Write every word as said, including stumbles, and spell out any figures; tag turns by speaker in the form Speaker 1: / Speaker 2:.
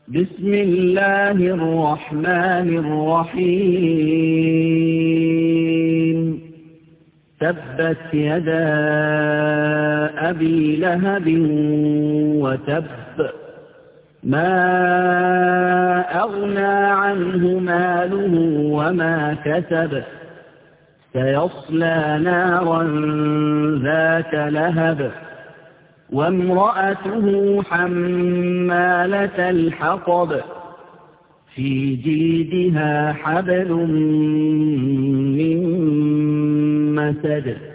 Speaker 1: بسم الله الرحمن الرحيم تبت يدا أبي لهب وتب ما أغنى عنه ماله وما كسب سيصلى نارا ذات لهب وامرأته حمالة الحطب في جيدها حبل من مسد